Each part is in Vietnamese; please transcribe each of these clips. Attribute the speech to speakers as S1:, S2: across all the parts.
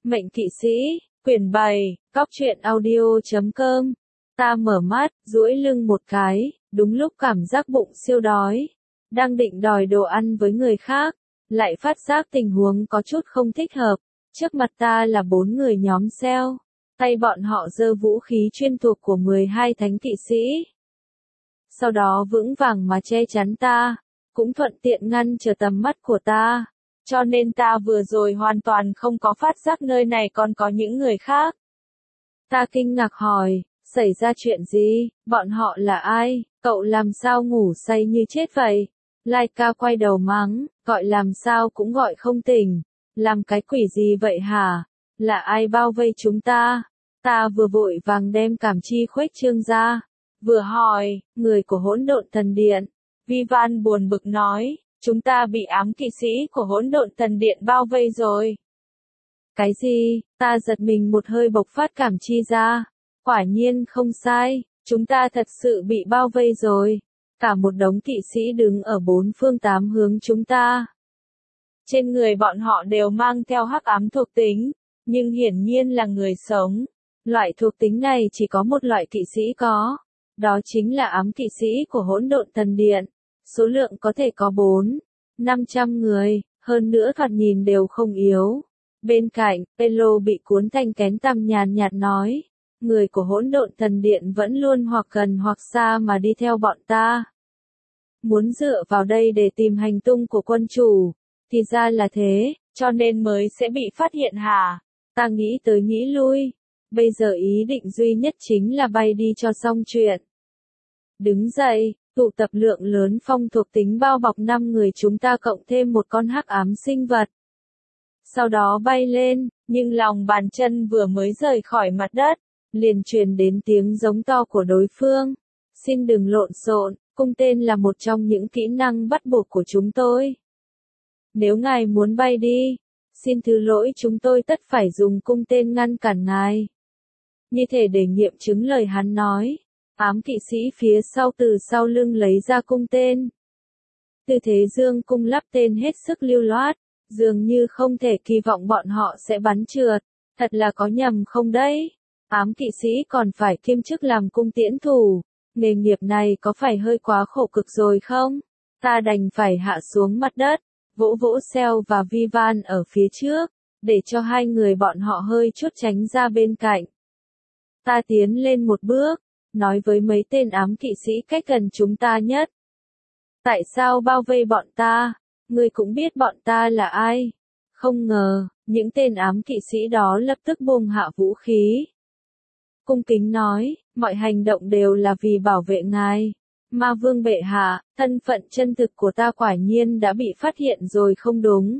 S1: Mệnh kỵ sĩ, quyển 7, Cóc truyện audio.com. Ta mở mắt, duỗi lưng một cái, đúng lúc cảm giác bụng siêu đói. Đang định đòi đồ ăn với người khác, lại phát giác tình huống có chút không thích hợp. Trước mặt ta là 4 người nhóm Seo. Tay bọn họ giơ vũ khí chuyên thuộc của 12 thánh kỵ sĩ. Sau đó vững vàng mà che chắn ta, cũng thuận tiện ngăn trở tầm mắt của ta. Cho nên ta vừa rồi hoàn toàn không có phát giác nơi này còn có những người khác. Ta kinh ngạc hỏi, xảy ra chuyện gì, bọn họ là ai, cậu làm sao ngủ say như chết vậy? Lai ca quay đầu mắng, gọi làm sao cũng gọi không tỉnh, làm cái quỷ gì vậy hả? Là ai bao vây chúng ta? Ta vừa vội vàng đem cảm chi khuếch trương ra, vừa hỏi, người của Hỗn Độn Thần Điện. Vivan buồn bực nói, chúng ta bị ám kỵ sĩ của Hỗn Độn Thần Điện bao vây rồi. Cái gì? Ta giật mình một hơi bộc phát cảm chi ra. Quả nhiên không sai, chúng ta thật sự bị bao vây rồi. Cả một đống kỵ sĩ đứng ở 4 phương 8 hướng chúng ta. Trên người bọn họ đều mang theo hắc ám thuộc tính, nhưng hiển nhiên là người sống. Loại thuộc tính này chỉ có một loại kỵ sĩ có, đó chính là ám kỵ sĩ của Hỗn Độn Thần Điện. Số lượng có thể có 400-500 người, hơn nữa thoạt nhìn đều không yếu. Bên cạnh, Pelo bị cuốn thành kén tằm nhàn nhạt nói, người của Hỗn Độn Thần Điện vẫn luôn hoặc gần hoặc xa mà đi theo bọn ta. Muốn dựa vào đây để tìm hành tung của quân chủ, thì ra là thế, cho nên mới sẽ bị phát hiện hả? Ta nghĩ tới nghĩ lui, bây giờ ý định duy nhất chính là bay đi cho xong chuyện. Đứng dậy, tụ tập lượng lớn phong thuộc tính bao bọc 5 người chúng ta cộng thêm một con hắc ám sinh vật. Sau đó bay lên, nhưng lòng bàn chân vừa mới rời khỏi mặt đất, liền truyền đến tiếng giống to của đối phương. Xin đừng lộn xộn, cung tên là một trong những kỹ năng bắt buộc của chúng tôi. Nếu ngài muốn bay đi, xin thứ lỗi chúng tôi tất phải dùng cung tên ngăn cản ngài. Như thể để nghiệm chứng lời hắn nói, ám kỵ sĩ phía sau từ sau lưng lấy ra cung tên. Tư thế dương cung lắp tên hết sức lưu loát, dường như không thể kỳ vọng bọn họ sẽ bắn trượt. Thật là có nhầm không đấy? Ám kỵ sĩ còn phải kiêm chức làm cung tiễn thủ. Nghề nghiệp này có phải hơi quá khổ cực rồi không? Ta đành phải hạ xuống mặt đất, vỗ vỗ Seo và Vivan ở phía trước, để cho hai người bọn họ hơi chút tránh ra bên cạnh. Ta tiến lên một bước, nói với mấy tên ám kỵ sĩ cách gần chúng ta nhất. Tại sao bao vây bọn ta? Ngươi cũng biết bọn ta là ai? Không ngờ, những tên ám kỵ sĩ đó lập tức buông hạ vũ khí. Cung kính nói, mọi hành động đều là vì bảo vệ ngài. Ma vương bệ hạ, thân phận chân thực của ta quả nhiên đã bị phát hiện rồi không đúng.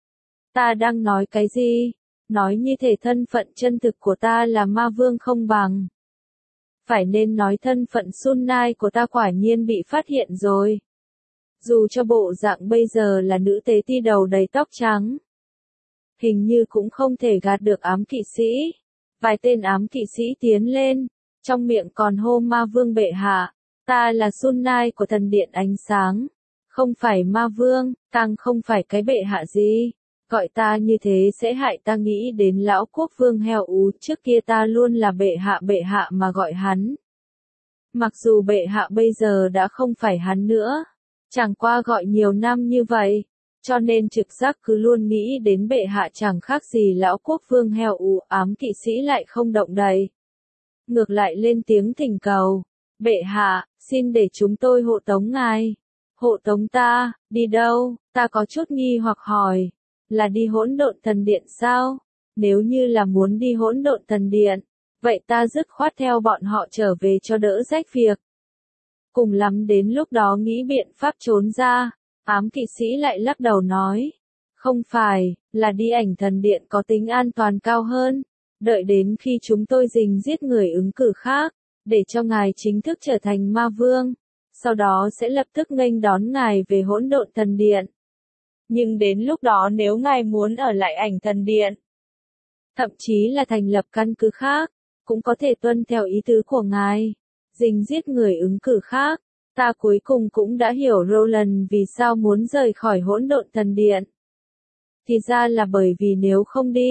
S1: Ta đang nói cái gì? Nói như thể thân phận chân thực của ta là ma vương không bằng. Phải nên nói thân phận Sun Nai của ta quả nhiên bị phát hiện rồi. Dù cho bộ dạng bây giờ là nữ tế ti đầu đầy tóc trắng, hình như cũng không thể gạt được ám kỵ sĩ. Vài tên ám kỵ sĩ tiến lên, trong miệng còn hô ma vương bệ hạ. Ta là Sun Nai của thần điện ánh sáng, không phải ma vương, càng không phải cái bệ hạ gì. Gọi ta như thế sẽ hại ta nghĩ đến lão quốc vương heo ú, trước kia ta luôn là bệ hạ mà gọi hắn. Mặc dù bệ hạ bây giờ đã không phải hắn nữa, chẳng qua gọi nhiều năm như vậy, cho nên trực giác cứ luôn nghĩ đến bệ hạ chẳng khác gì lão quốc vương heo ú. Ám kỵ sĩ lại không động đậy, ngược lại lên tiếng thỉnh cầu, bệ hạ, xin để chúng tôi hộ tống ngài. Hộ tống ta, đi đâu? Ta có chút nghi hoặc hỏi, là đi Hỗn Độn Thần Điện sao? Nếu như là muốn đi Hỗn Độn Thần Điện, vậy ta dứt khoát theo bọn họ trở về cho đỡ rách việc. Cùng lắm đến lúc đó nghĩ biện pháp trốn ra. Ám kỵ sĩ lại lắc đầu nói, không phải, là đi Ảnh Thần Điện có tính an toàn cao hơn. Đợi đến khi chúng tôi rình giết người ứng cử khác, để cho ngài chính thức trở thành ma vương, sau đó sẽ lập tức nghênh đón ngài về Hỗn Độn Thần Điện. Nhưng đến lúc đó nếu ngài muốn ở lại Ảnh Thần Điện, thậm chí là thành lập căn cứ khác, cũng có thể tuân theo ý tứ của ngài, rình giết người ứng cử khác. Ta cuối cùng cũng đã hiểu Roland vì sao muốn rời khỏi Hỗn Độn Thần Điện. Thì ra là bởi vì nếu không đi,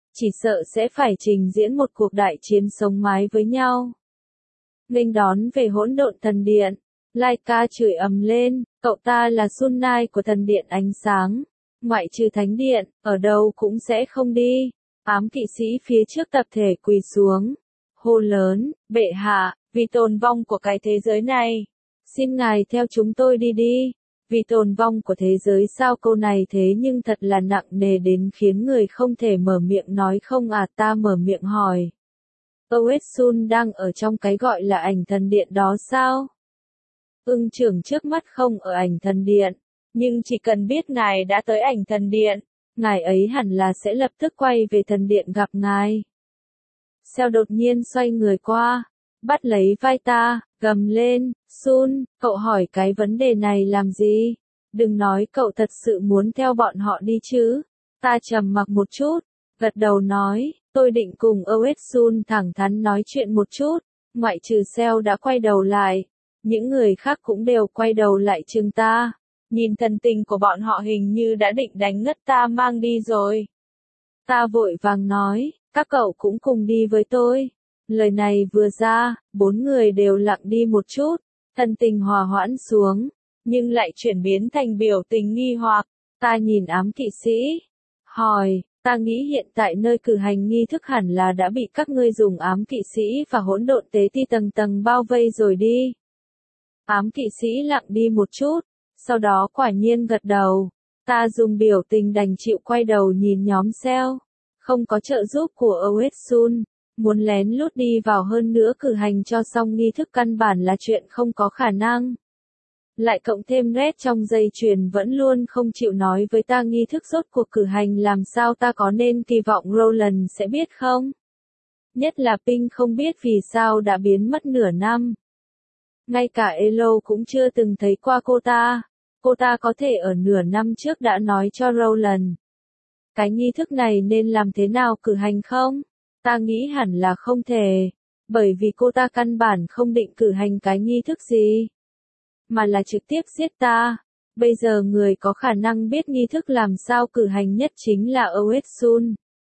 S1: chỉ sợ sẽ phải trình diễn một cuộc đại chiến sống mái với nhau. Nghênh đón về hỗn độn thần điện, Laika chửi ầm lên, cậu ta là Sunai của thần điện ánh sáng, ngoại trừ thánh điện, ở đâu cũng sẽ không đi. Ám kỵ sĩ phía trước tập thể quỳ xuống, hô lớn, bệ hạ, vì tồn vong của cái thế giới này, xin ngài theo chúng tôi đi đi. Vì tồn vong của thế giới sao, câu này thế nhưng thật là nặng nề đến khiến người không thể mở miệng nói không à. Ta mở miệng hỏi, Oetsun đang ở trong cái gọi là ảnh thần điện đó sao? Ưng trưởng trước mắt không ở ảnh thần điện, nhưng chỉ cần biết ngài đã tới ảnh thần điện, ngài ấy hẳn là sẽ lập tức quay về thần điện gặp ngài. Seo đột nhiên xoay người qua, bắt lấy vai ta, gầm lên, Sun, cậu hỏi cái vấn đề này làm gì? Đừng nói cậu thật sự muốn theo bọn họ đi chứ. Ta trầm mặc một chút, gật đầu nói, tôi định cùng Oetsun thẳng thắn nói chuyện một chút. Ngoại trừ Seo đã quay đầu lại, những người khác cũng đều quay đầu lại chừng ta. Nhìn thần tình của bọn họ hình như đã định đánh ngất ta mang đi rồi. Ta vội vàng nói, các cậu cũng cùng đi với tôi. Lời này vừa ra, 4 người đều lặng đi một chút, thần tình hòa hoãn xuống, nhưng lại chuyển biến thành biểu tình nghi hoặc. Ta nhìn ám kỵ sĩ, hỏi, ta nghĩ hiện tại nơi cử hành nghi thức hẳn là đã bị các ngươi dùng ám kỵ sĩ và hỗn độn tế ti tầng tầng bao vây rồi đi. Ám kỵ sĩ lặng đi một chút, sau đó quả nhiên gật đầu. Ta dùng biểu tình đành chịu quay đầu nhìn nhóm Seo. Không có trợ giúp của Oetsun, muốn lén lút đi vào hơn nữa cử hành cho xong nghi thức căn bản là chuyện không có khả năng. Lại cộng thêm Red trong dây chuyền vẫn luôn không chịu nói với ta nghi thức rốt cuộc cử hành làm sao, ta có nên kỳ vọng Roland sẽ biết không? Nhất là Pink không biết vì sao đã biến mất nửa năm. Ngay cả Elo cũng chưa từng thấy qua cô ta. Cô ta có thể ở nửa năm trước đã nói cho Roland. Cái nghi thức này nên làm thế nào cử hành không? Ta nghĩ hẳn là không thể. Bởi vì cô ta căn bản không định cử hành cái nghi thức gì. Mà là trực tiếp giết ta. Bây giờ người có khả năng biết nghi thức làm sao cử hành nhất chính là Oetsun.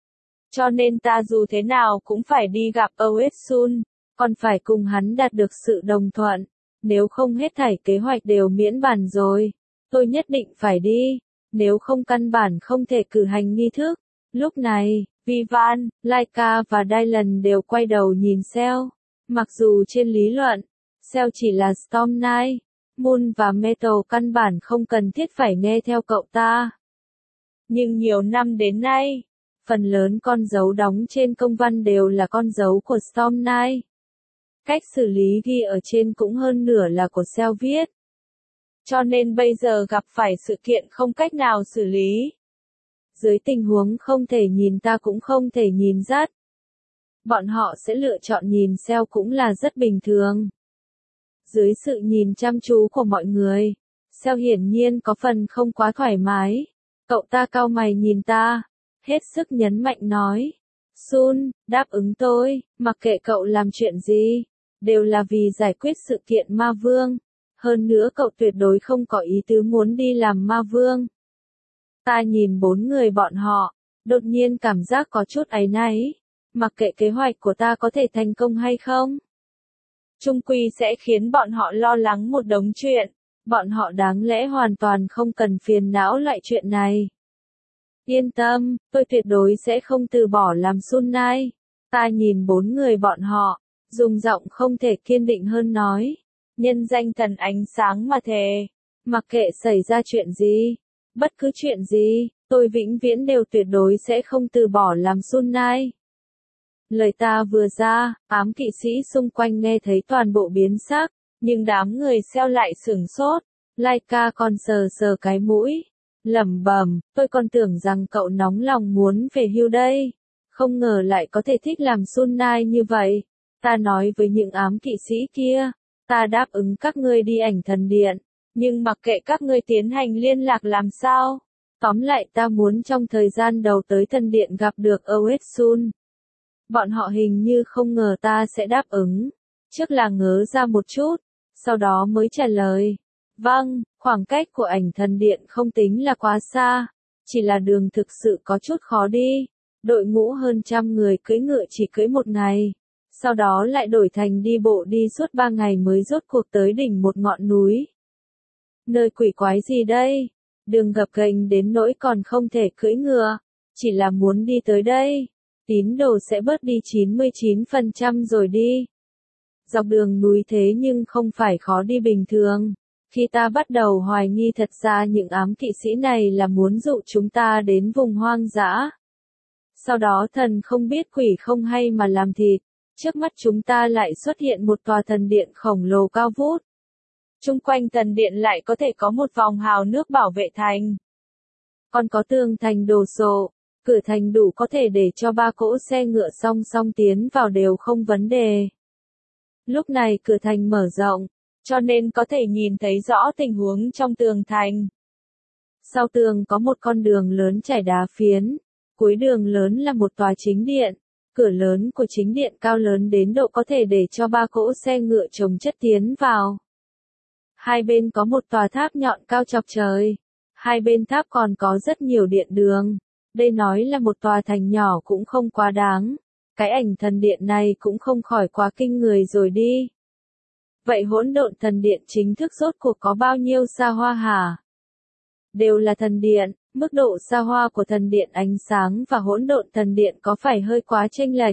S1: Cho nên ta dù thế nào cũng phải đi gặp Oetsun. Còn phải cùng hắn đạt được sự đồng thuận. Nếu không hết thảy kế hoạch đều miễn bàn rồi. Tôi nhất định phải đi. Nếu không căn bản không thể cử hành nghi thức. Lúc này, Vivan, Laika và Dylan đều quay đầu nhìn Seo. Mặc dù trên lý luận, Seo chỉ là Storm Knight, Moon và Metal căn bản không cần thiết phải nghe theo cậu ta. Nhưng nhiều năm đến nay, phần lớn con dấu đóng trên công văn đều là con dấu của Storm Knight. Cách xử lý ghi ở trên cũng hơn nửa là của Seo viết. Cho nên bây giờ gặp phải sự kiện không cách nào xử lý. Dưới tình huống không thể nhìn ta cũng không thể nhìn dắt. Bọn họ sẽ lựa chọn nhìn Seo cũng là rất bình thường. Dưới sự nhìn chăm chú của mọi người, Seo hiển nhiên có phần không quá thoải mái. Cậu ta cau mày nhìn ta, hết sức nhấn mạnh nói. Sun, đáp ứng tôi, mặc kệ cậu làm chuyện gì, đều là vì giải quyết sự kiện ma vương. Hơn nữa cậu tuyệt đối không có ý tứ muốn đi làm ma vương. Ta nhìn 4 người bọn họ, đột nhiên cảm giác có chút áy náy. Mặc kệ kế hoạch của ta có thể thành công hay không, chung quy sẽ khiến bọn họ lo lắng một đống chuyện. Bọn họ đáng lẽ hoàn toàn không cần phiền não loại chuyện này. Yên tâm, tôi tuyệt đối sẽ không từ bỏ làm Sun Knight. Ta nhìn 4 người bọn họ, dùng giọng không thể kiên định hơn nói. Nhân danh thần ánh sáng mà thề. Mặc kệ xảy ra chuyện gì, bất cứ chuyện gì, tôi vĩnh viễn đều tuyệt đối sẽ không từ bỏ làm Sun Knight. Lời ta vừa ra, ám kỵ sĩ xung quanh nghe thấy toàn bộ biến sắc, nhưng đám người Seo lại sửng sốt. Laika còn sờ sờ cái mũi, lẩm bẩm, tôi còn tưởng rằng cậu nóng lòng muốn về hưu đây, không ngờ lại có thể thích làm Sun Knight như vậy. Ta nói với những ám kỵ sĩ kia, ta đáp ứng các ngươi đi ảnh thần điện, nhưng mặc kệ các ngươi tiến hành liên lạc làm sao. Tóm lại ta muốn trong thời gian đầu tới thần điện gặp được Oetsun. Bọn họ hình như không ngờ ta sẽ đáp ứng. Trước là ngớ ra một chút, sau đó mới trả lời. Vâng, khoảng cách của ảnh thần điện không tính là quá xa, chỉ là đường thực sự có chút khó đi. Đội ngũ hơn trăm người cưỡi ngựa chỉ cưỡi một ngày. Sau đó lại đổi thành đi bộ đi suốt 3 ngày mới rốt cuộc tới đỉnh một ngọn núi. Nơi quỷ quái gì đây? Đường gập ghềnh đến nỗi còn không thể cưỡi ngựa. Chỉ là muốn đi tới đây. Tín đồ sẽ bớt đi 99% rồi đi. Dọc đường núi thế nhưng không phải khó đi bình thường. Khi ta bắt đầu hoài nghi thật ra những ám kỵ sĩ này là muốn dụ chúng ta đến vùng hoang dã. Sau đó thần không biết quỷ không hay mà làm thịt. Trước mắt chúng ta lại xuất hiện một tòa thần điện khổng lồ cao vút. Chung quanh thần điện lại có thể có một vòng hào nước bảo vệ thành. Còn có tường thành đồ sộ, cửa thành đủ có thể để cho 3 cỗ xe ngựa song song tiến vào đều không vấn đề. Lúc này cửa thành mở rộng, cho nên có thể nhìn thấy rõ tình huống trong tường thành. Sau tường có một con đường lớn trải đá phiến, cuối đường lớn là một tòa chính điện. Cửa lớn của chính điện cao lớn đến độ có thể để cho 3 cỗ xe ngựa chồng chất tiến vào. Hai bên có một tòa tháp nhọn cao chọc trời. Hai bên tháp còn có rất nhiều điện đường. Đây nói là một tòa thành nhỏ cũng không quá đáng. Cái ảnh thần điện này cũng không khỏi quá kinh người rồi đi. Vậy hỗn độn thần điện chính thức rốt cuộc có bao nhiêu xa hoa hả? Đều là thần điện, mức độ xa hoa của thần điện ánh sáng và hỗn độn thần điện có phải hơi quá chênh lệch?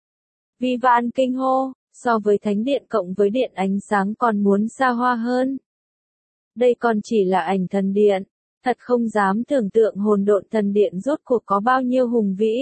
S1: Vi Van kinh hô, so với thánh điện cộng với điện ánh sáng còn muốn xa hoa hơn. Đây còn chỉ là ảnh thần điện, thật không dám tưởng tượng hỗn độn thần điện rốt cuộc có bao nhiêu hùng vĩ.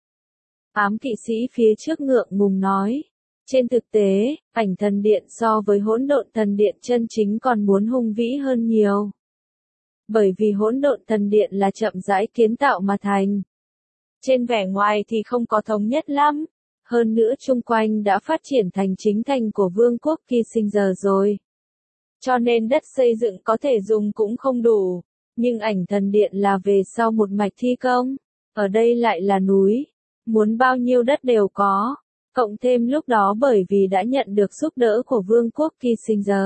S1: Ám kỵ sĩ phía trước ngượng ngùng nói. Trên thực tế, ảnh thần điện so với hỗn độn thần điện chân chính còn muốn hùng vĩ hơn nhiều. Bởi vì hỗn độn thần điện là chậm rãi kiến tạo mà thành. Trên vẻ ngoài thì không có thống nhất lắm. Hơn nữa chung quanh đã phát triển thành chính thành của vương quốc Kissinger rồi. Cho nên đất xây dựng có thể dùng cũng không đủ. Nhưng ảnh thần điện là về sau một mạch thi công. Ở đây lại là núi. Muốn bao nhiêu đất đều có. Cộng thêm lúc đó bởi vì đã nhận được giúp đỡ của vương quốc Kissinger.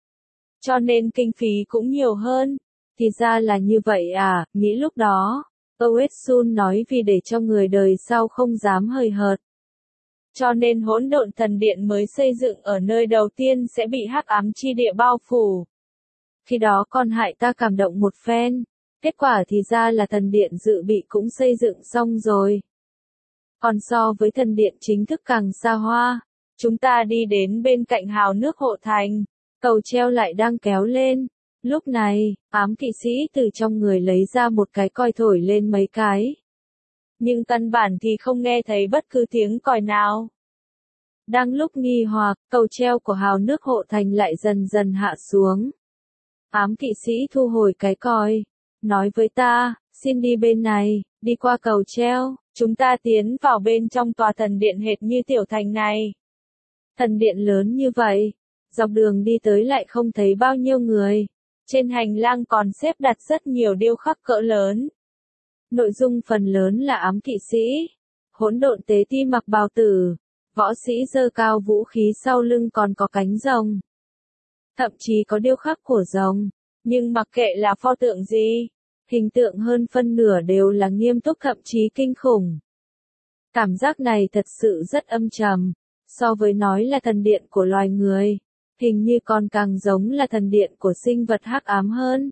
S1: Cho nên kinh phí cũng nhiều hơn. Thì ra là như vậy à, nghĩ lúc đó. Oesun nói vì để cho người đời sau không dám hời hợt. Cho nên hỗn độn thần điện mới xây dựng ở nơi đầu tiên sẽ bị hắc ám chi địa bao phủ. Khi đó còn hại ta cảm động một phen. Kết quả thì ra là thần điện dự bị cũng xây dựng xong rồi. Còn so với thần điện chính thức càng xa hoa, chúng ta đi đến bên cạnh hào nước hộ thành, cầu treo lại đang kéo lên. Lúc này, ám kỵ sĩ từ trong người lấy ra một cái còi thổi lên mấy cái. Nhưng căn bản thì không nghe thấy bất cứ tiếng còi nào. Đang lúc nghi hoặc, cầu treo của hào nước hộ thành lại dần dần hạ xuống. Ám kỵ sĩ thu hồi cái còi, nói với ta, xin đi bên này, đi qua cầu treo. Chúng ta tiến vào bên trong tòa thần điện hệt như tiểu thành này. Thần điện lớn như vậy, dọc đường đi tới lại không thấy bao nhiêu người. Trên hành lang còn xếp đặt rất nhiều điêu khắc cỡ lớn. Nội dung phần lớn là ám kỵ sĩ, hỗn độn tế ti mặc bào tử, võ sĩ giơ cao vũ khí sau lưng còn có cánh rồng. Thậm chí có điêu khắc của rồng, nhưng mặc kệ là pho tượng gì. Hình tượng hơn phân nửa đều là nghiêm túc thậm chí kinh khủng. Cảm giác này thật sự rất âm trầm, so với nói là thần điện của loài người, hình như còn càng giống là thần điện của sinh vật hắc ám hơn.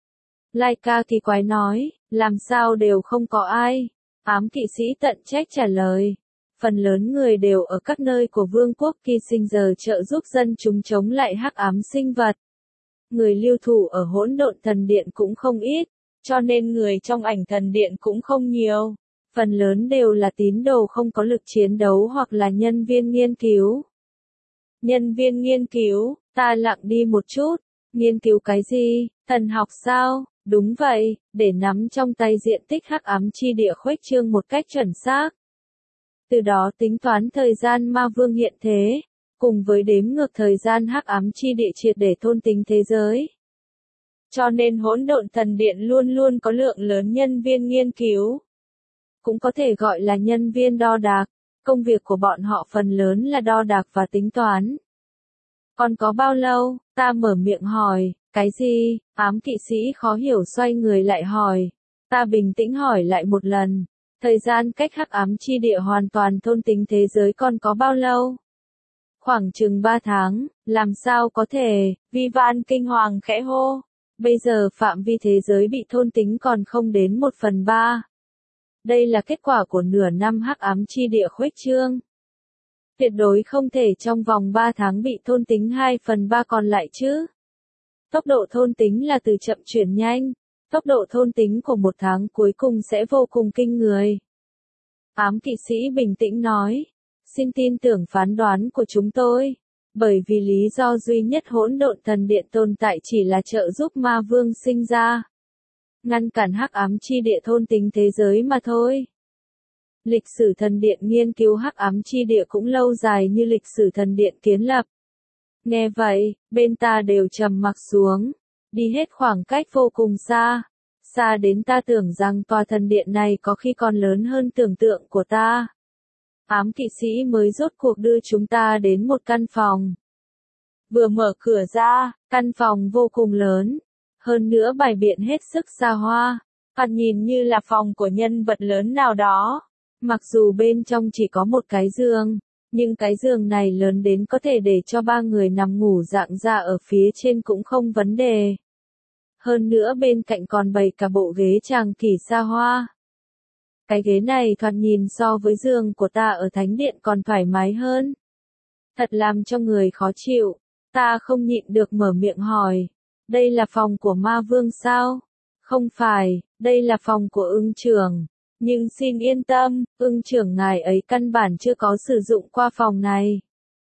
S1: Laika kỳ quái nói, làm sao đều không có ai. Ám kỵ sĩ tận trách trả lời, phần lớn người đều ở các nơi của vương quốc Kissinger trợ giúp dân chúng chống lại hắc ám sinh vật. Người lưu thủ ở hỗn độn thần điện cũng không ít. Cho nên người trong ảnh thần điện cũng không nhiều. Phần lớn đều là tín đồ không có lực chiến đấu hoặc là nhân viên nghiên cứu. Nhân viên nghiên cứu, ta lặng đi một chút. Nghiên cứu cái gì? Thần học sao? Đúng vậy, để nắm trong tay diện tích hắc ám chi địa khuếch trương một cách chuẩn xác. Từ đó tính toán thời gian ma vương hiện thế, cùng với đếm ngược thời gian hắc ám chi địa triệt để thôn tính thế giới. Cho nên hỗn độn thần điện luôn luôn có lượng lớn nhân viên nghiên cứu. Cũng có thể gọi là nhân viên đo đạc, công việc của bọn họ phần lớn là đo đạc và tính toán. Còn có bao lâu, ta mở miệng hỏi, cái gì, ám kỵ sĩ khó hiểu xoay người lại hỏi. Ta bình tĩnh hỏi lại một lần, Thời gian cách hắc ám chi địa hoàn toàn thôn tính thế giới còn có bao lâu? Khoảng chừng 3 tháng, làm sao có thể, Vi Van kinh hoàng khẽ hô. Bây giờ phạm vi thế giới bị thôn tính còn không đến 1/3. Đây là kết quả của nửa năm hắc ám chi địa khuếch trương. Tuyệt đối không thể trong vòng 3 tháng bị thôn tính 2/3 còn lại chứ. Tốc độ thôn tính là từ chậm chuyển nhanh. Tốc độ thôn tính của 1 tháng cuối cùng sẽ vô cùng kinh người. Ám kỵ sĩ bình tĩnh nói. Xin tin tưởng phán đoán của chúng tôi. Bởi vì lý do duy nhất hỗn độn thần điện tồn tại chỉ là trợ giúp ma vương sinh ra. Ngăn cản hắc ám chi địa thôn tính thế giới mà thôi. Lịch sử thần điện nghiên cứu hắc ám chi địa cũng lâu dài như lịch sử thần điện kiến lập. Nghe vậy, bên ta đều trầm mặc xuống. Đi hết khoảng cách vô cùng xa. Xa đến ta tưởng rằng tòa thần điện này có khi còn lớn hơn tưởng tượng của ta. Ám kỵ sĩ mới rốt cuộc đưa chúng ta đến một căn phòng. Vừa mở cửa ra, căn phòng vô cùng lớn. Hơn nữa bày biện hết sức xa hoa. Thoạt nhìn như là phòng của nhân vật lớn nào đó. Mặc dù bên trong chỉ có một cái giường, nhưng cái giường này lớn đến có thể để cho 3 người nằm ngủ dạng ra ở phía trên cũng không vấn đề. Hơn nữa bên cạnh còn bày cả bộ ghế tràng kỷ xa hoa. Cái ghế này thoạt nhìn so với giường của ta ở thánh điện còn thoải mái hơn. Thật làm cho người khó chịu. Ta không nhịn được mở miệng hỏi. Đây là phòng của ma vương sao? Không phải, đây là phòng của ưng trưởng. Nhưng xin yên tâm, ưng trưởng ngài ấy căn bản chưa có sử dụng qua phòng này.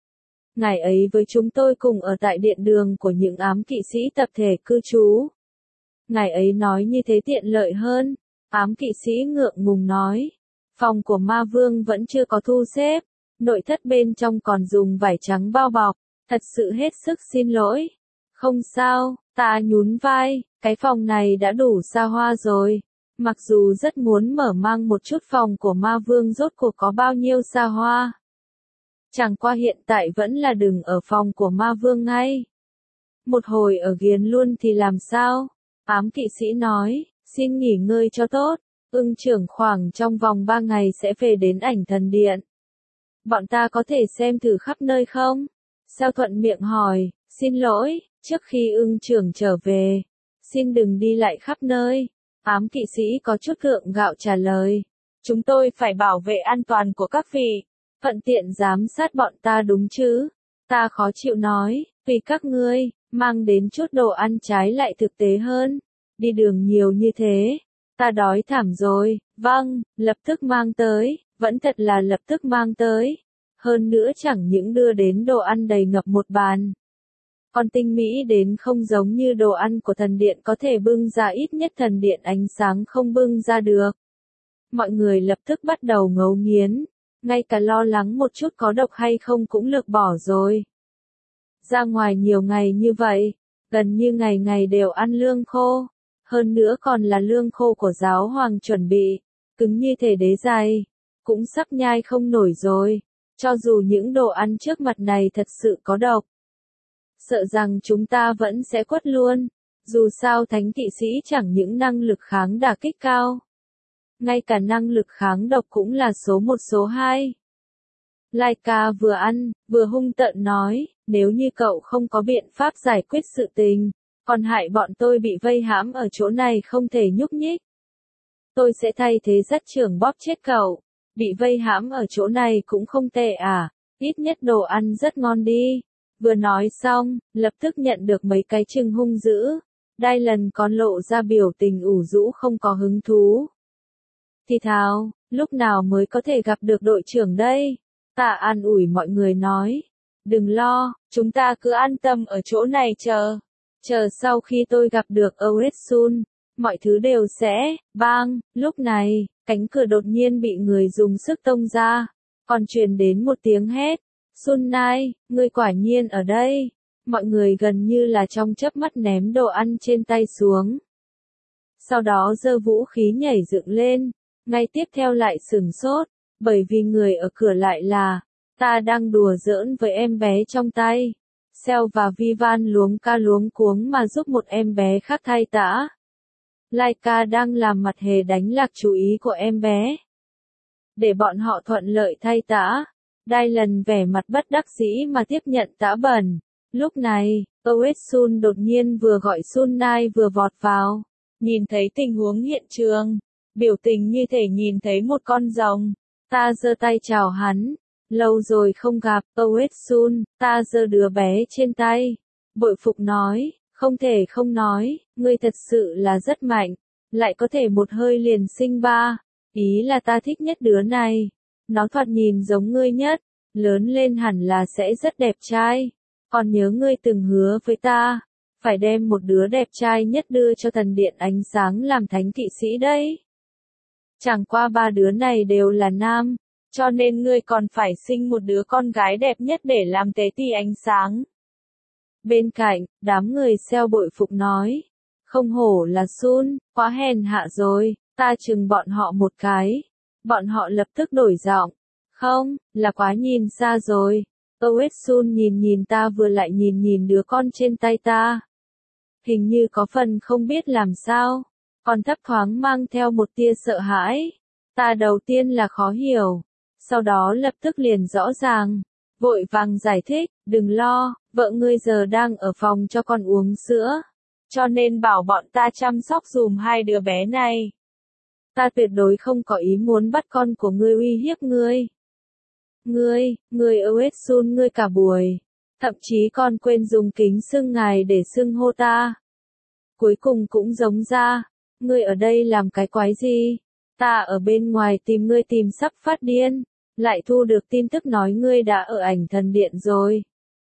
S1: Ngài ấy với chúng tôi cùng ở tại điện đường của những ám kỵ sĩ tập thể cư trú. Ngài ấy nói như thế tiện lợi hơn. Ám kỵ sĩ ngượng ngùng nói. Phòng của ma vương vẫn chưa có thu xếp. Nội thất bên trong còn dùng vải trắng bao bọc. Thật sự hết sức xin lỗi. Không sao, ta nhún vai. Cái phòng này đã đủ xa hoa rồi. Mặc dù rất muốn mở mang một chút phòng của ma vương rốt cuộc có bao nhiêu xa hoa. Chẳng qua hiện tại vẫn là đừng ở phòng của ma vương ngay. Một hồi ở ghiền luôn thì làm sao? Ám kỵ sĩ nói, xin nghỉ ngơi cho tốt. Ưng trưởng khoảng trong vòng 3 ngày sẽ về đến ảnh thần điện. Bọn ta có thể xem thử khắp nơi không? Sao thuận miệng hỏi, xin lỗi, trước khi ưng trưởng trở về. Xin đừng đi lại khắp nơi. Ám kỵ sĩ có chút gượng gạo trả lời. Chúng tôi phải bảo vệ an toàn của các vị. Thuận tiện giám sát bọn ta đúng chứ? Ta khó chịu nói, tùy các ngươi, mang đến chút đồ ăn trái lại thực tế hơn. Đi đường nhiều như thế. Ta đói thảm rồi, vâng, lập tức mang tới, vẫn thật là lập tức mang tới. Hơn nữa chẳng những đưa đến đồ ăn đầy ngập một bàn. Còn tinh mỹ đến không giống như đồ ăn của thần điện có thể bưng ra, ít nhất thần điện ánh sáng không bưng ra được. Mọi người lập tức bắt đầu ngấu nghiến, ngay cả lo lắng một chút có độc hay không cũng lược bỏ rồi. Ra ngoài nhiều ngày như vậy, gần như ngày ngày đều ăn lương khô, hơn nữa còn là lương khô của giáo hoàng chuẩn bị, cứng như thể đế dày, cũng sắp nhai không nổi rồi, cho dù những đồ ăn trước mặt này thật sự có độc. Sợ rằng chúng ta vẫn sẽ quất luôn, dù sao thánh kỵ sĩ chẳng những năng lực kháng đả kích cao. Ngay cả năng lực kháng độc cũng là số 1 số 2. Laika vừa ăn, vừa hung tợn nói, nếu như cậu không có biện pháp giải quyết sự tình, còn hại bọn tôi bị vây hãm ở chỗ này không thể nhúc nhích. Tôi sẽ thay thế dắt trưởng bóp chết cậu, bị vây hãm ở chỗ này cũng không tệ à, ít nhất đồ ăn rất ngon đi. Vừa nói xong, lập tức nhận được mấy cái chừng hung dữ. Dylan còn lộ ra biểu tình ủ rũ không có hứng thú. Thì thào, lúc nào mới có thể gặp được đội trưởng đây? Ta an ủi mọi người nói. Đừng lo, chúng ta cứ an tâm ở chỗ này chờ. Chờ sau khi tôi gặp được Oresun, mọi thứ đều sẽ, bang, lúc này, cánh cửa đột nhiên bị người dùng sức tông ra. Còn truyền đến một tiếng hét. Sun Nai, ngươi quả nhiên ở đây. Mọi người gần như là trong chớp mắt ném đồ ăn trên tay xuống. Sau đó giơ vũ khí nhảy dựng lên, ngay tiếp theo lại sửng sốt, bởi vì người ở cửa lại là, ta đang đùa giỡn với em bé trong tay. Sel và Vivan luống ca luống cuống mà giúp một em bé khác thay tã. Laika đang làm mặt hề đánh lạc chú ý của em bé. để bọn họ thuận lợi thay tã. Dylan vẻ mặt bất đắc dĩ mà tiếp nhận tã bẩn. Lúc này, Oet Sun đột nhiên vừa gọi Sun Nai vừa vọt vào. Nhìn thấy tình huống hiện trường, biểu tình như thể nhìn thấy một con rồng. Ta giơ tay chào hắn. Lâu rồi không gặp, Oet Sun, ta giơ đứa bé trên tay. Bội phục nói, không thể không nói, ngươi thật sự là rất mạnh, lại có thể một hơi liền sinh ba. Ý là ta thích nhất đứa này. Nó thoạt nhìn giống ngươi nhất, lớn lên hẳn là sẽ rất đẹp trai. Còn nhớ ngươi từng hứa với ta, phải đem một đứa đẹp trai nhất đưa cho thần điện ánh sáng làm thánh kỵ sĩ đấy. Chẳng qua ba đứa này đều là nam, cho nên ngươi còn phải sinh một đứa con gái đẹp nhất để làm tế ti ánh sáng. Bên cạnh, đám người Seo bội phục nói, không hổ là Sun, quá hèn hạ rồi. Ta chừng bọn họ một cái. Bọn họ lập tức đổi giọng. Không, là quá nhìn xa rồi. Oet Sun nhìn ta vừa lại nhìn đứa con trên tay ta. Hình như có phần không biết làm sao. Còn thấp thoáng mang theo một tia sợ hãi. Ta đầu tiên là khó hiểu. Sau đó lập tức liền rõ ràng. Vội vàng giải thích, đừng lo, vợ ngươi giờ đang ở phòng cho con uống sữa. Cho nên bảo bọn ta chăm sóc dùm hai đứa bé này. Ta tuyệt đối không có ý muốn bắt con của ngươi uy hiếp ngươi. Ngươi Oet Sun ngươi cả buổi. Thậm chí còn quên dùng kính xưng ngài để xưng hô ta. Cuối cùng cũng giống ra. Ngươi ở đây làm cái quái gì? Ta ở bên ngoài tìm ngươi tìm sắp phát điên. Lại thu được tin tức nói ngươi đã ở ảnh thần điện rồi.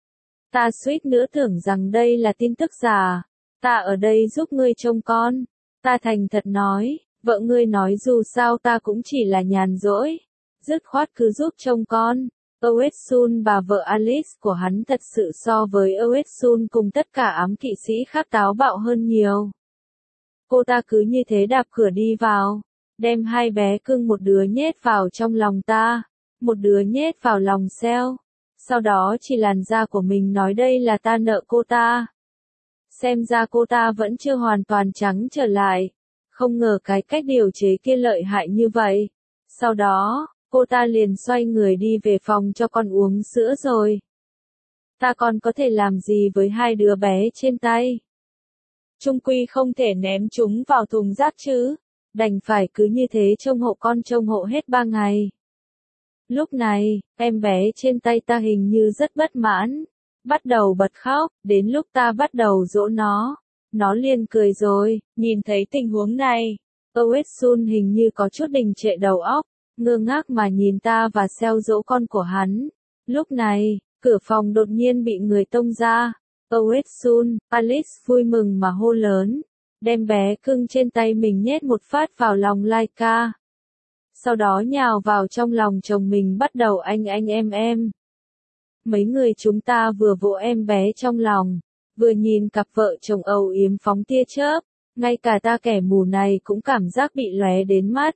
S1: Ta suýt nữa tưởng rằng đây là tin tức giả. Ta ở đây giúp ngươi trông con. Ta thành thật nói. Vợ ngươi nói dù sao ta cũng chỉ là nhàn rỗi. Dứt khoát cứ giúp trông con. Oet Sun bà vợ Alice của hắn thật sự so với Oet Sun cùng tất cả ám kỵ sĩ khác táo bạo hơn nhiều. Cô ta cứ như thế đạp cửa đi vào. Đem hai bé cưng một đứa nhét vào trong lòng ta. Một đứa nhét vào lòng Seo. Sau đó chỉ làn da của mình nói đây là ta nợ cô ta. Xem ra cô ta vẫn chưa hoàn toàn trắng trở lại. Không ngờ cái cách điều chế kia lợi hại như vậy. Sau đó, cô ta liền xoay người đi về phòng cho con uống sữa rồi. Ta còn có thể làm gì với hai đứa bé trên tay? Chung quy không thể ném chúng vào thùng rác chứ. Đành phải cứ như thế trông hộ con trông hộ hết 3 ngày. Lúc này, em bé trên tay ta hình như rất bất mãn. Bắt đầu bật khóc, đến lúc ta bắt đầu dỗ nó liền cười rồi, nhìn thấy tình huống này. Oet Sun hình như có chút đình trệ đầu óc, ngơ ngác mà nhìn ta và Seo dỗ con của hắn. Lúc này, cửa phòng đột nhiên bị người tông ra. Oet Sun, Alice vui mừng mà hô lớn, đem bé cưng trên tay mình nhét một phát vào lòng Laika. Sau đó nhào vào trong lòng chồng mình bắt đầu anh em. Mấy người chúng ta vừa vỗ em bé trong lòng, vừa nhìn cặp vợ chồng âu yếm phóng tia chớp, ngay cả ta kẻ mù này cũng cảm giác bị lóe đến mắt.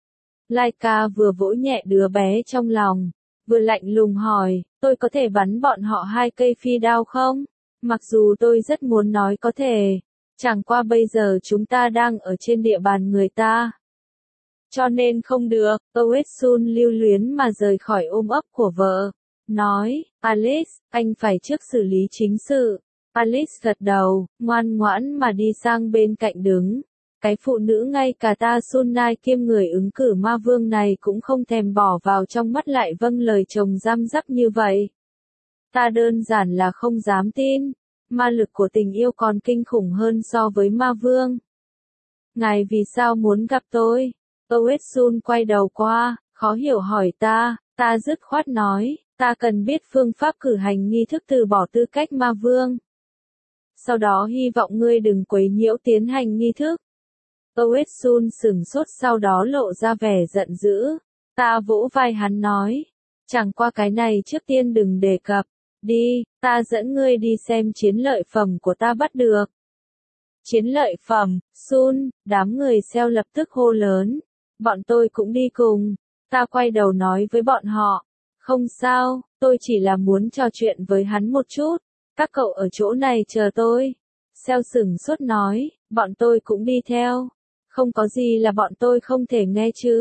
S1: Laika vừa vỗ nhẹ đứa bé trong lòng, vừa lạnh lùng hỏi, tôi có thể bắn bọn họ 2 cây phi đao không? Mặc dù tôi rất muốn nói có thể, chẳng qua bây giờ chúng ta đang ở trên địa bàn người ta. Cho nên không được, Oet Sun lưu luyến mà rời khỏi ôm ấp của vợ. Nói, Alice, anh phải trước xử lý chính sự. Alice gật đầu, ngoan ngoãn mà đi sang bên cạnh đứng. Cái phụ nữ ngay cả ta Sun Nai kiêm người ứng cử ma vương này cũng không thèm bỏ vào trong mắt lại vâng lời chồng giam giáp như vậy. Ta đơn giản là không dám tin. Ma lực của tình yêu còn kinh khủng hơn so với ma vương. Ngài vì sao muốn gặp tôi? Oet Sun quay đầu qua, khó hiểu hỏi ta dứt khoát nói, ta cần biết phương pháp cử hành nghi thức từ bỏ tư cách ma vương. Sau đó hy vọng ngươi đừng quấy nhiễu tiến hành nghi thức. Oet Sun sửng sốt sau đó lộ ra vẻ giận dữ. Ta vỗ vai hắn nói, chẳng qua cái này trước tiên đừng đề cập. Đi, ta dẫn ngươi đi xem chiến lợi phẩm của ta bắt được. Chiến lợi phẩm, Sun, đám người Seo lập tức hô lớn. Bọn tôi cũng đi cùng. Ta quay đầu nói với bọn họ. Không sao, tôi chỉ là muốn trò chuyện với hắn một chút. Các cậu ở chỗ này chờ tôi. Seo sửng sốt nói, bọn tôi cũng đi theo. Không có gì là bọn tôi không thể nghe chứ.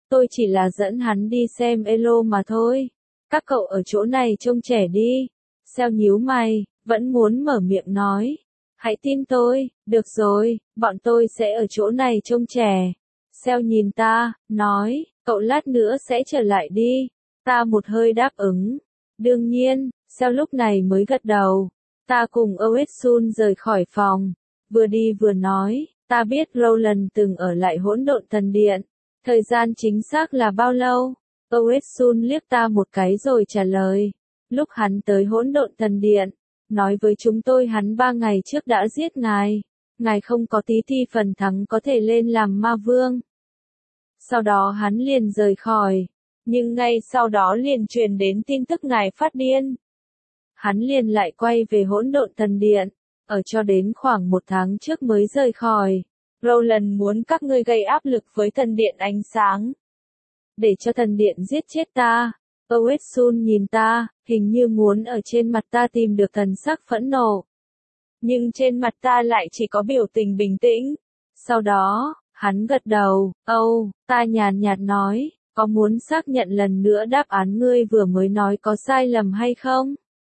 S1: Tôi chỉ là dẫn hắn đi xem Elo mà thôi. Các cậu ở chỗ này trông trẻ đi. Seo nhíu mày, vẫn muốn mở miệng nói. Hãy tin tôi, được rồi, bọn tôi sẽ ở chỗ này trông trẻ. Seo nhìn ta, nói, cậu lát nữa sẽ trở lại đi. Ta một hơi đáp ứng. Đương nhiên, Seo lúc này mới gật đầu. Ta cùng Oesun rời khỏi phòng. Vừa đi vừa nói, ta biết Roland từng ở lại hỗn độn thần điện. Thời gian chính xác là bao lâu? Oesun liếc ta một cái rồi trả lời. Lúc hắn tới hỗn độn thần điện, nói với chúng tôi hắn 3 ngày trước đã giết ngài. Ngài không có tí thi phần thắng có thể lên làm ma vương. Sau đó hắn liền rời khỏi. Nhưng ngay sau đó liền truyền đến tin tức ngài phát điên. Hắn liền lại quay về hỗn độn thần điện, ở cho đến khoảng 1 tháng trước mới rời khỏi. Roland muốn các ngươi gây áp lực với thần điện ánh sáng. Để cho thần điện giết chết ta. Oesun nhìn ta, hình như muốn ở trên mặt ta tìm được thần sắc phẫn nộ. Nhưng trên mặt ta lại chỉ có biểu tình bình tĩnh. Sau đó, hắn gật đầu, ta nhàn nhạt nói, có muốn xác nhận lần nữa đáp án ngươi vừa mới nói có sai lầm hay không?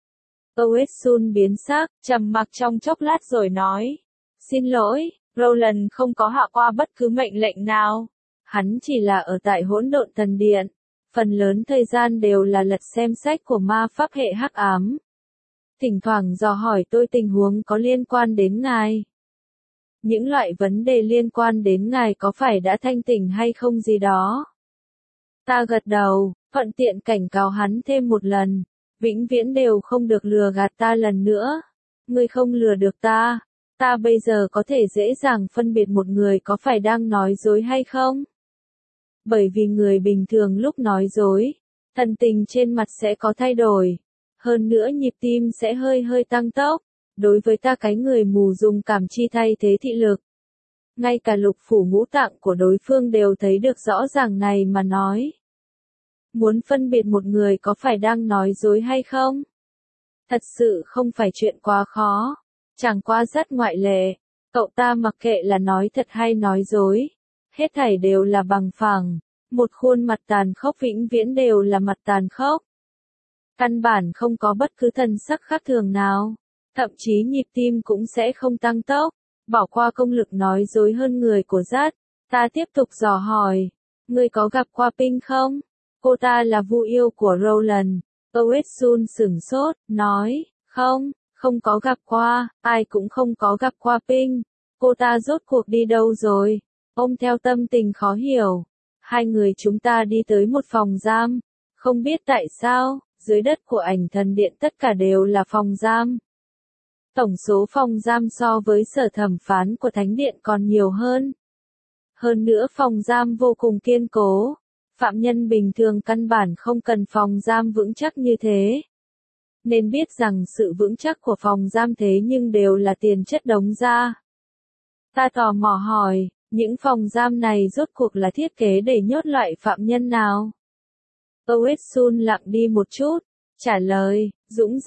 S1: Oesun biến sắc, trầm mặc trong chốc lát rồi nói, xin lỗi, Roland không có hạ qua bất cứ mệnh lệnh nào. Hắn chỉ là ở tại hỗn độn thần điện. Phần lớn thời gian đều là lật xem sách của ma pháp hệ hắc ám. Thỉnh thoảng dò hỏi tôi tình huống có liên quan đến ngài. Những loại vấn đề liên quan đến ngài có phải đã thanh tỉnh hay không gì đó. Ta gật đầu, thuận tiện cảnh cáo hắn thêm một lần. Vĩnh viễn đều không được lừa gạt ta lần nữa. Ngươi không lừa được ta. Ta bây giờ có thể dễ dàng phân biệt một người có phải đang nói dối hay không. Bởi vì người bình thường lúc nói dối, thần tình trên mặt sẽ có thay đổi. Hơn nữa nhịp tim sẽ hơi hơi tăng tốc. Đối với ta cái người mù dùng cảm chi thay thế thị lực. Ngay cả lục phủ ngũ tạng của đối phương đều thấy được rõ ràng này mà nói. Muốn phân biệt một người có phải đang nói dối hay không? Thật sự không phải chuyện quá khó. Chẳng qua rất ngoại lệ. Cậu ta mặc kệ là nói thật hay nói dối. Hết thảy đều là bằng phẳng. Một khuôn mặt tàn khốc vĩnh viễn đều là mặt tàn khốc. Căn bản không có bất cứ thần sắc khác thường nào. Thậm chí nhịp tim cũng sẽ không tăng tốc. Bỏ qua công lực nói dối hơn người của Dát. Ta tiếp tục dò hỏi. Ngươi có gặp qua Pink không? Cô ta là vu yêu của Roland. Oesun sửng sốt, nói, không có gặp qua, ai cũng không có gặp qua Pink. Cô ta rốt cuộc đi đâu rồi? Ông theo tâm tình khó hiểu. Hai người chúng ta đi tới một phòng giam. Không biết tại sao, dưới đất của ảnh thần điện tất cả đều là phòng giam. Tổng số phòng giam so với sở thẩm phán của thánh điện còn nhiều hơn. Hơn nữa phòng giam vô cùng kiên cố. Phạm nhân bình thường căn bản không cần phòng giam vững chắc như thế. Nên biết rằng sự vững chắc của phòng giam thế nhưng đều là tiền chất đống ra. Ta tò mò hỏi, những phòng giam này rốt cuộc là thiết kế để nhốt loại phạm nhân nào? Oesun lặng đi một chút, trả lời, dũng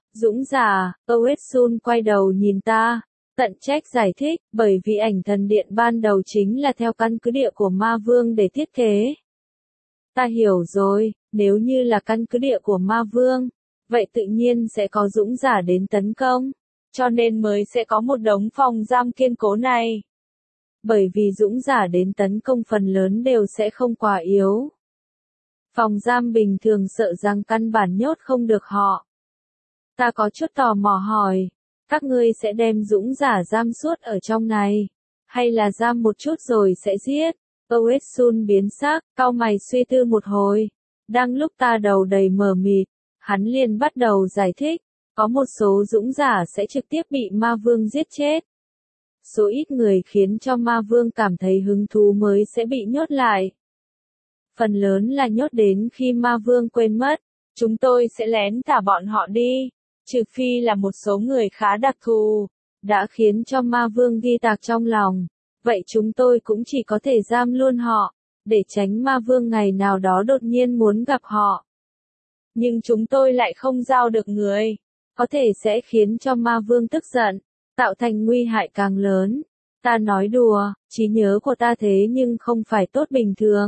S1: giả, Oesun quay đầu nhìn ta, tận trách giải thích, bởi vì ảnh thần điện ban đầu chính là theo căn cứ địa của ma vương để thiết kế. Ta hiểu rồi, nếu như là căn cứ địa của ma vương, vậy tự nhiên sẽ có dũng giả đến tấn công, cho nên mới sẽ có một đống phòng giam kiên cố này. Bởi vì dũng giả đến tấn công phần lớn đều sẽ không quá yếu. Phòng giam bình thường sợ rằng căn bản nhốt không được họ. Ta có chút tò mò hỏi, các ngươi sẽ đem dũng giả giam suốt ở trong này, hay là giam một chút rồi sẽ giết? Oesun biến sắc, cau mày suy tư một hồi. Đang lúc ta đầu đầy mờ mịt, hắn liền bắt đầu giải thích, có một số dũng giả sẽ trực tiếp bị ma vương giết chết. Số ít người khiến cho ma vương cảm thấy hứng thú mới sẽ bị nhốt lại. Phần lớn là nhốt đến khi ma vương quên mất, chúng tôi sẽ lén thả bọn họ đi, trừ phi là một số người khá đặc thù, đã khiến cho ma vương ghi tạc trong lòng. Vậy chúng tôi cũng chỉ có thể giam luôn họ, để tránh ma vương ngày nào đó đột nhiên muốn gặp họ. Nhưng chúng tôi lại không giao được người, có thể sẽ khiến cho ma vương tức giận, tạo thành nguy hại càng lớn. Ta nói đùa, trí nhớ của ta thế nhưng không phải tốt bình thường.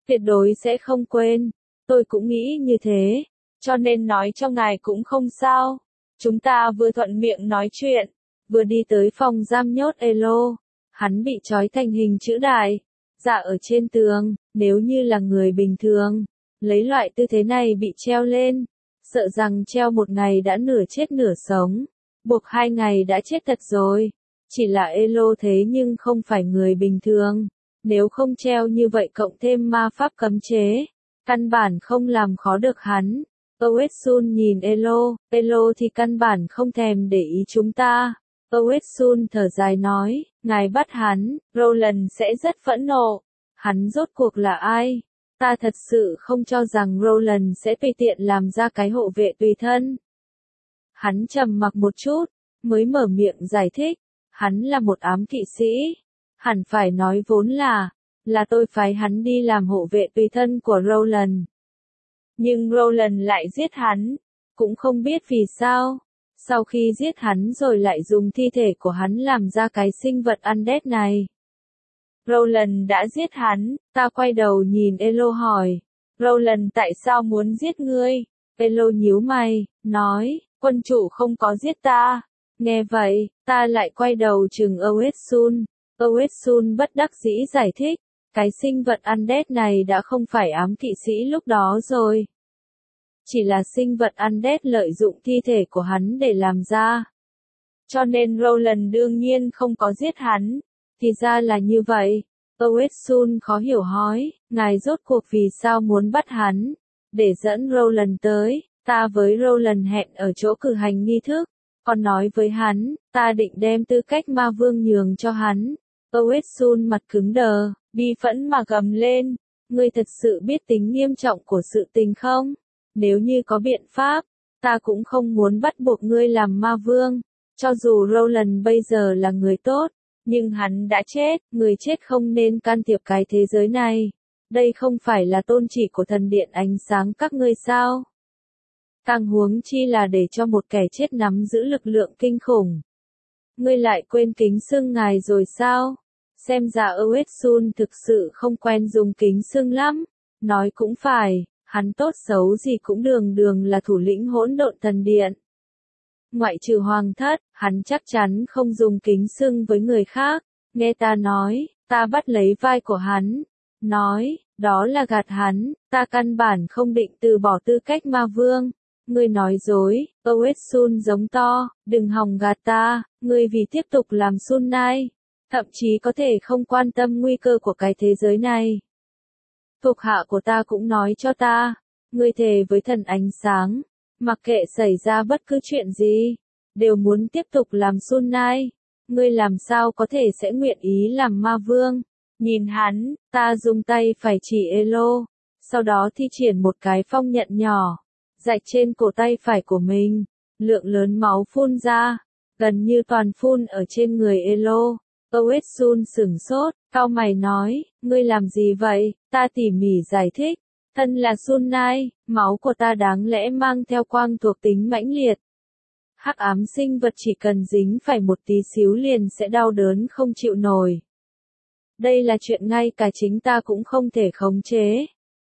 S1: tuyệt đối sẽ không quên. Tôi cũng nghĩ như thế, cho nên nói cho ngài cũng không sao. Chúng ta vừa thuận miệng nói chuyện, vừa đi tới phòng giam nhốt Elo. Hắn bị trói thành hình chữ đại, dạ ở trên tường, nếu như là người bình thường, lấy loại tư thế này bị treo lên, sợ rằng treo một ngày đã nửa chết nửa sống, buộc 2 ngày đã chết thật rồi. Chỉ là Elo thế nhưng không phải người bình thường, nếu không treo như vậy cộng thêm ma pháp cấm chế, căn bản không làm khó được hắn. Oesun nhìn Elo thì căn bản không thèm để ý chúng ta. Oesun thở dài nói, ngài bắt hắn, Roland sẽ rất phẫn nộ. Hắn rốt cuộc là ai? Ta thật sự không cho rằng Roland sẽ tùy tiện làm ra cái hộ vệ tùy thân. Hắn trầm mặc một chút, mới mở miệng giải thích. Hắn là một ám kỵ sĩ. Hẳn phải nói vốn là tôi phái hắn đi làm hộ vệ tùy thân của Roland. Nhưng Roland lại giết hắn, cũng không biết vì sao. Sau khi giết hắn rồi lại dùng thi thể của hắn làm ra cái sinh vật undead này. Roland đã giết hắn, ta quay đầu nhìn Elo hỏi. Roland tại sao muốn giết ngươi? Elo nhíu mày, nói, quân chủ không có giết ta. Nghe vậy, ta lại quay đầu chừng Oesun. Oesun bất đắc dĩ giải thích, cái sinh vật undead này đã không phải ám kỵ sĩ lúc đó rồi. Chỉ là sinh vật undead lợi dụng thi thể của hắn để làm ra. Cho nên Roland đương nhiên không có giết hắn. Thì ra là như vậy. Oesun khó hiểu hỏi, ngài rốt cuộc vì sao muốn bắt hắn? Để dẫn Roland tới, ta với Roland hẹn ở chỗ cử hành nghi thức. Còn nói với hắn, ta định đem tư cách ma vương nhường cho hắn. Oesun mặt cứng đờ, bi phẫn mà gầm lên. Ngươi thật sự biết tính nghiêm trọng của sự tình không? Nếu như có biện pháp, ta cũng không muốn bắt buộc ngươi làm ma vương. Cho dù Roland bây giờ là người tốt, nhưng hắn đã chết, người chết không nên can thiệp cái thế giới này. Đây không phải là tôn chỉ của thần điện ánh sáng các ngươi sao? Càng huống chi là để cho một kẻ chết nắm giữ lực lượng kinh khủng. Ngươi lại quên kính xưng ngài rồi sao? Xem ra Oesun thực sự không quen dùng kính xưng lắm. Nói cũng phải, hắn tốt xấu gì cũng đường đường là thủ lĩnh hỗn độn thần điện. Ngoại trừ hoàng thất, hắn chắc chắn không dùng kính xưng với người khác. Nghe ta nói, ta bắt lấy vai của hắn. Nói, đó là gạt hắn, ta căn bản không định từ bỏ tư cách ma vương. Ngươi nói dối, Oesun giống to, đừng hòng gạt ta, ngươi vì tiếp tục làm Sun Nai, thậm chí có thể không quan tâm nguy cơ của cái thế giới này. Thuộc hạ của ta cũng nói cho ta, ngươi thề với thần ánh sáng, mặc kệ xảy ra bất cứ chuyện gì, đều muốn tiếp tục làm Sun Nai. Ngươi làm sao có thể sẽ nguyện ý làm ma vương? Nhìn hắn, ta dùng tay phải chỉ Elo, sau đó thi triển một cái phong nhận nhỏ, rạch trên cổ tay phải của mình, lượng lớn máu phun ra, gần như toàn phun ở trên người Elo. Oesun sửng sốt, cau mày nói, ngươi làm gì vậy? Ta tỉ mỉ giải thích, thân là Sun Nai, máu của ta đáng lẽ mang theo quang thuộc tính mãnh liệt. Hắc ám sinh vật chỉ cần dính phải một tí xíu liền sẽ đau đớn không chịu nổi. Đây là chuyện ngay cả chính ta cũng không thể khống chế.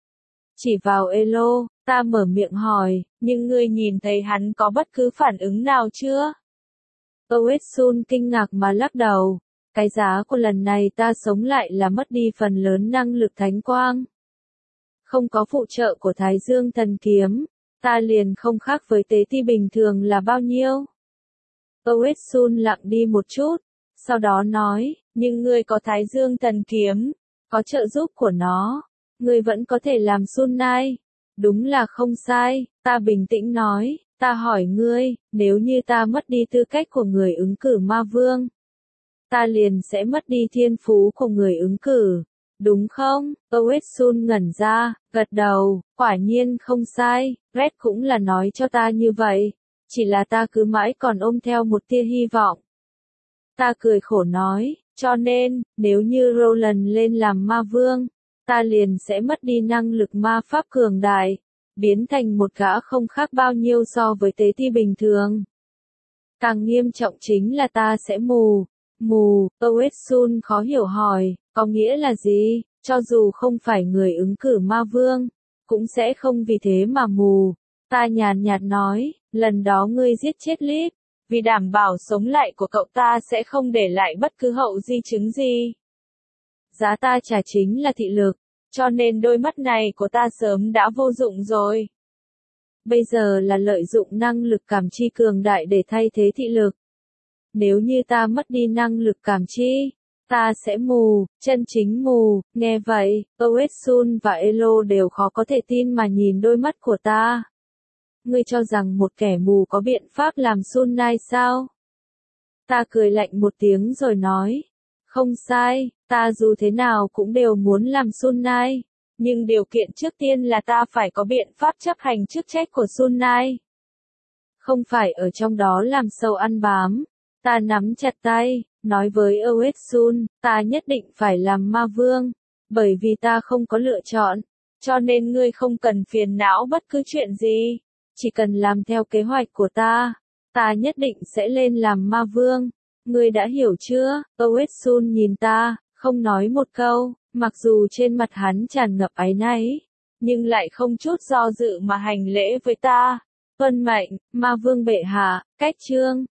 S1: Chỉ vào Elo, ta mở miệng hỏi, nhưng ngươi nhìn thấy hắn có bất cứ phản ứng nào chưa? Oesun kinh ngạc mà lắc đầu. Cái giá của lần này ta sống lại là mất đi phần lớn năng lực thánh quang. Không có phụ trợ của Thái Dương thần kiếm, ta liền không khác với tế ti bình thường là bao nhiêu. Oesun lặng đi một chút, sau đó nói, nhưng ngươi có Thái Dương thần kiếm, có trợ giúp của nó, ngươi vẫn có thể làm Sun Nai. Đúng là không sai, ta bình tĩnh nói, ta hỏi ngươi, nếu như ta mất đi tư cách của người ứng cử ma vương, ta liền sẽ mất đi thiên phú của người ứng cử, đúng không? Oesun ngẩn ra, gật đầu, quả nhiên không sai, Red cũng là nói cho ta như vậy, chỉ là ta cứ mãi còn ôm theo một tia hy vọng. Ta cười khổ nói, cho nên, nếu như Roland lên làm ma vương, ta liền sẽ mất đi năng lực ma pháp cường đại, biến thành một gã không khác bao nhiêu so với tế ti bình thường. Càng nghiêm trọng chính là ta sẽ mù. Mù, Oesun khó hiểu hỏi, có nghĩa là gì? cho dù không phải người ứng cử ma vương, cũng sẽ không vì thế mà mù. Ta nhàn nhạt nói, lần đó ngươi giết chết Lip, vì đảm bảo sống lại của cậu ta sẽ không để lại bất cứ hậu di chứng gì. Giá ta trả chính là thị lực, cho nên đôi mắt này của ta sớm đã vô dụng rồi. Bây giờ là lợi dụng năng lực cảm chi cường đại để thay thế thị lực. Nếu như ta mất đi năng lực cảm chi, ta sẽ mù, chân chính mù. Nghe vậy, Oetsun và Elo đều khó có thể tin mà nhìn đôi mắt của ta. Ngươi cho rằng một kẻ mù có biện pháp làm Sun Nai sao? Ta cười lạnh một tiếng rồi nói, không sai, ta dù thế nào cũng đều muốn làm Sun Nai, nhưng điều kiện trước tiên là ta phải có biện pháp chấp hành chức trách của Sun Nai. Không phải ở trong đó làm sâu ăn bám. Ta nắm chặt tay, nói với Oetsun, ta nhất định phải làm ma vương, bởi vì ta không có lựa chọn, cho nên ngươi không cần phiền não bất cứ chuyện gì, chỉ cần làm theo kế hoạch của ta nhất định sẽ lên làm ma vương. Ngươi đã hiểu chưa? Oetsun nhìn ta, không nói một câu, mặc dù trên mặt hắn tràn ngập áy náy, nhưng lại không chút do dự mà hành lễ với ta. Tuân mệnh, ma vương bệ hạ, cách chương.